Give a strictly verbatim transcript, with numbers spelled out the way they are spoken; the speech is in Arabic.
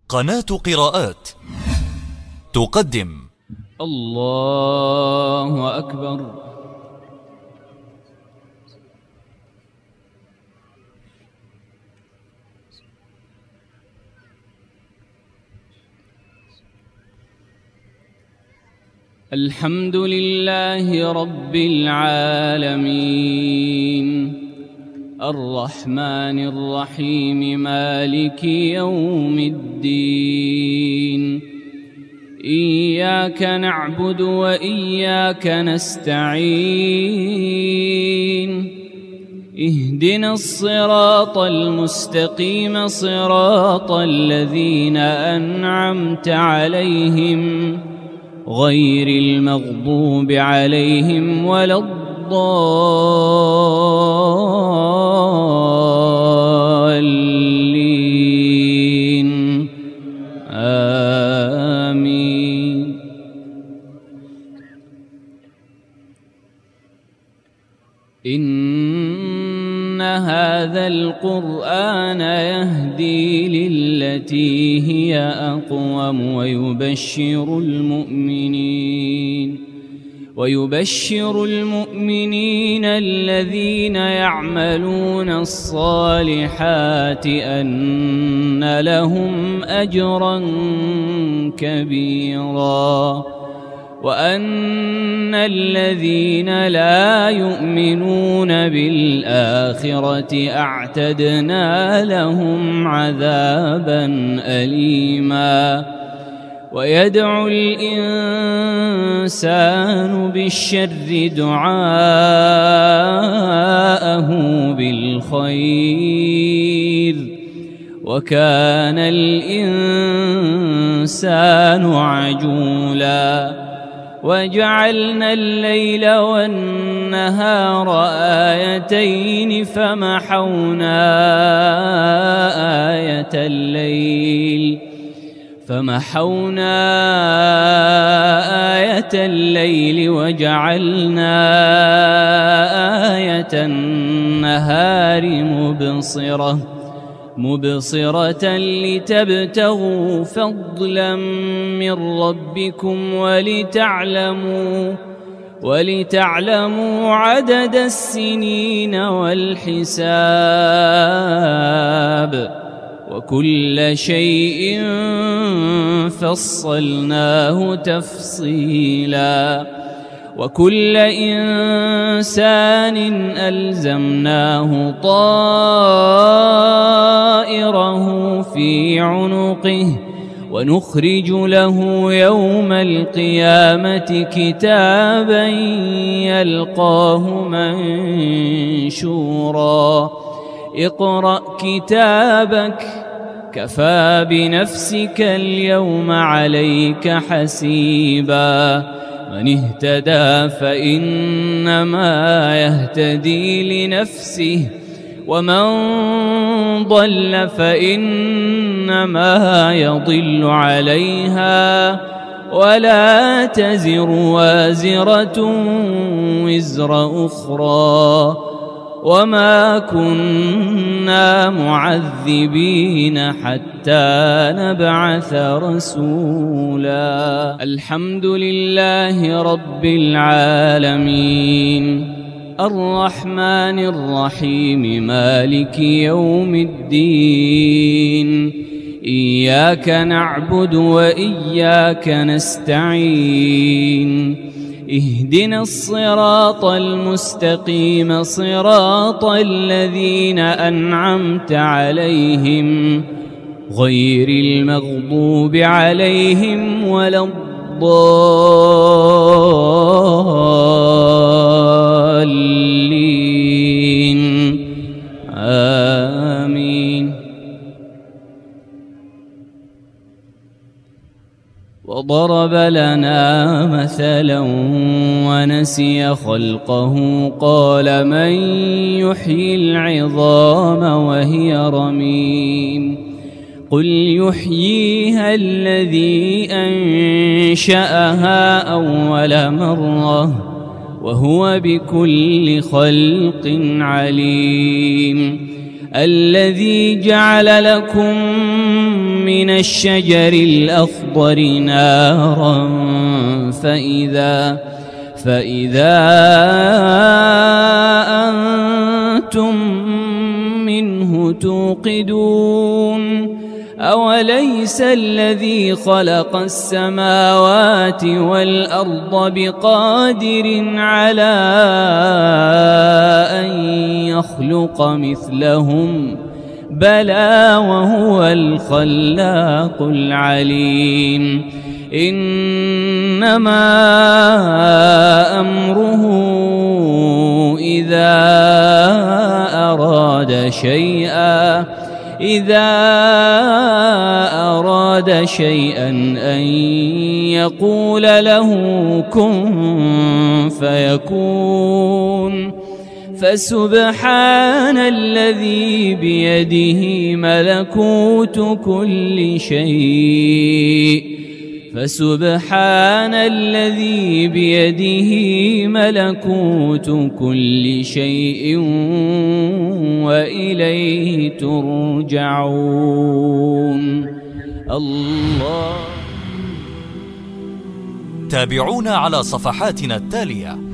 قناة قراءات تقدم الله أكبر. الحمد لله رب العالمين الرحمن الرحيم مالك يوم الدين. إياك نعبد وإياك نستعين. اهدنا الصراط المستقيم صراط الذين أنعمت عليهم غير المغضوب عليهم ولا الضالين آمين. إن هذا القرآن يهدي للتي هي أقوم ويبشر المؤمنين ويبشر المؤمنين الذين يعملون الصالحات أن لهم أجرا كبيرا وأن الذين لا يؤمنون بالآخرة أعتدنا لهم عذابا أليما. ويدعو الإنسان بالشر دعاءه بالخير وكان الإنسان عجولا. وجعلنا الليل والنهار آيتين فمحونا آية الليل فمحونا آية الليل وجعلنا آية النهار مبصرة مبصرة لتبتغوا فضلا من ربكم ولتعلموا ولتعلموا عدد السنين والحساب وكل شيء فصلناه تفصيلا. وكل إنسان ألزمناه طائره في عنقه ونخرج له يوم القيامة كتابا يلقاه منشورا. اقرأ كتابك كفى بنفسك اليوم عليك حسيبا. من اهتدى فإنما يهتدي لنفسه ومن ضل فإنما يضل عليها ولا تزر وازرة وزر أخرى وما كنا معذبين حتى نبعث رسولا. الحمد لله رب العالمين الرحمن الرحيم مالك يوم الدين. إياك نعبد وإياك نستعين. اهدنا الصراط المستقيم صراط الذين أنعمت عليهم غير المغضوب عليهم ولا الضالين آمين. وضرب لنا مثلا ونسي خلقه قال من يحيي العظام وهي رميم. قل يحييها الذي أنشأها أول مرة وهو بكل خلق عليم. الذي جعل لكم من الشجر الأخضر نارا فإذا فإذا أنتم منه توقدون أوليس الذي خلق السماوات والأرض بقادر على أن يخلق مثلهم بلى وهو الخلاق العليم إنما أمره إذا أراد شيئا إذا أراد شيئا أن يقول له كن فيكون فسبحان الذي بيده ملكوت كل شيء فسبحان الذي بيده ملكوت كل شيء وإليه ترجعون. الله. تابعونا على صفحاتنا التالية.